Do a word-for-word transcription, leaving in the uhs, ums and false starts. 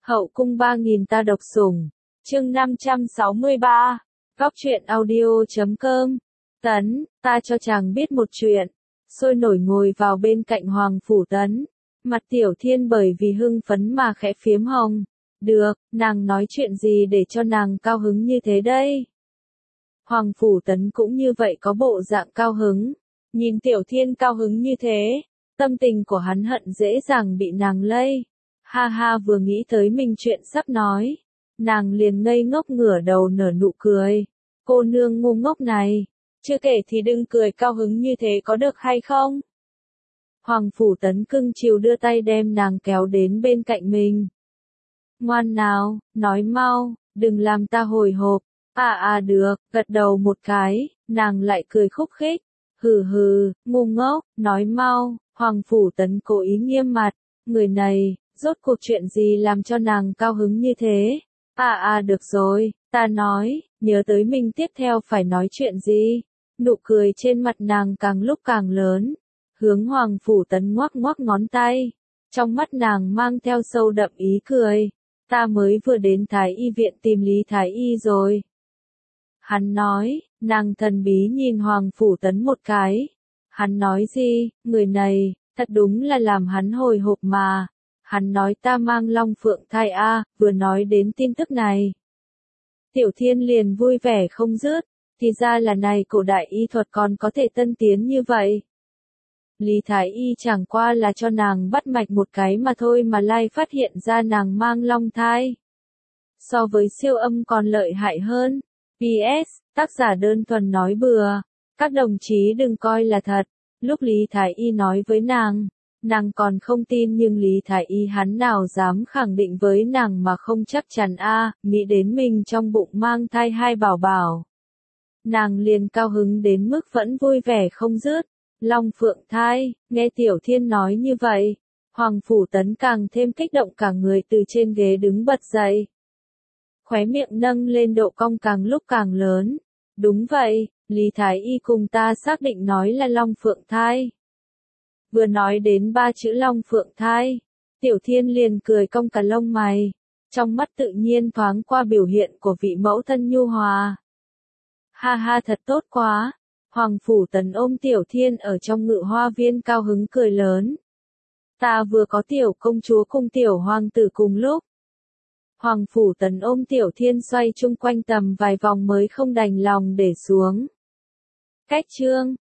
Hậu cung ba nghìn ta độc sủng, chương năm trăm sáu mươi ba, Góc truyện audio chấm com. Tấn, ta cho chàng biết một chuyện. Sôi nổi ngồi vào bên cạnh Hoàng Phủ Tấn. Mặt Tiểu Thiên bởi vì hưng phấn mà khẽ phiếm hồng. Được, nàng nói chuyện gì để cho nàng cao hứng như thế đây? Hoàng Phủ Tấn cũng như vậy có bộ dạng cao hứng. Nhìn Tiểu Thiên cao hứng như thế, tâm tình của hắn hận dễ dàng bị nàng lây. Ha ha, vừa nghĩ tới mình chuyện sắp nói, nàng liền ngây ngốc ngửa đầu nở nụ cười. Cô nương ngu ngốc này, chưa kể thì đừng cười cao hứng như thế có được hay không? Hoàng Phủ Tấn cưng chiều đưa tay đem nàng kéo đến bên cạnh mình. Ngoan nào, nói mau, đừng làm ta hồi hộp. À à được, gật đầu một cái, nàng lại cười khúc khích. Hừ hừ, ngu ngốc, nói mau. Hoàng Phủ Tấn cố ý nghiêm mặt. Người này, rốt cuộc chuyện gì làm cho nàng cao hứng như thế? À à được rồi, ta nói, nhớ tới mình tiếp theo phải nói chuyện gì? Nụ cười trên mặt nàng càng lúc càng lớn. Hướng Hoàng Phủ Tấn ngoắc ngoắc ngón tay. Trong mắt nàng mang theo sâu đậm ý cười. Ta mới vừa đến Thái Y viện tìm Lý Thái Y rồi. Hắn nói, nàng thần bí nhìn Hoàng Phủ Tấn một cái. Hắn nói gì, người này, thật đúng là làm hắn hồi hộp mà. Hắn nói ta mang long phượng thai a, vừa nói đến tin tức này. Tiểu Thiên liền vui vẻ không dứt, thì ra là này cổ đại y thuật còn có thể tân tiến như vậy. Lý Thái Y chẳng qua là cho nàng bắt mạch một cái mà thôi mà lai phát hiện ra nàng mang long thai. So với siêu âm còn lợi hại hơn. pê ét, tác giả đơn thuần nói bừa. Các đồng chí đừng coi là thật. Lúc Lý Thái Y nói với nàng, nàng còn không tin nhưng Lý Thái Y hắn nào dám khẳng định với nàng mà không chắc chắn a, nghĩ đến mình trong bụng mang thai hai bảo bảo. Nàng liền cao hứng đến mức vẫn vui vẻ không dứt. Long phượng thai, nghe Tiểu Thiên nói như vậy, Hoàng Phủ Tấn càng thêm kích động cả người từ trên ghế đứng bật dậy. Khóe miệng nâng lên độ cong càng lúc càng lớn. Đúng vậy, Lý Thái Y cùng ta xác định nói là long phượng thai. Vừa nói đến ba chữ long phượng thai, Tiểu Thiên liền cười cong cả lông mày, trong mắt tự nhiên thoáng qua biểu hiện của vị mẫu thân nhu hòa. Ha ha, thật tốt quá. Hoàng Phủ Tấn ôm Tiểu Thiên ở trong ngự hoa viên cao hứng cười lớn. Ta vừa có tiểu công chúa cùng tiểu hoàng tử cùng lúc. Hoàng Phủ Tấn ôm Tiểu Thiên xoay chung quanh tầm vài vòng mới không đành lòng để xuống. Cách chương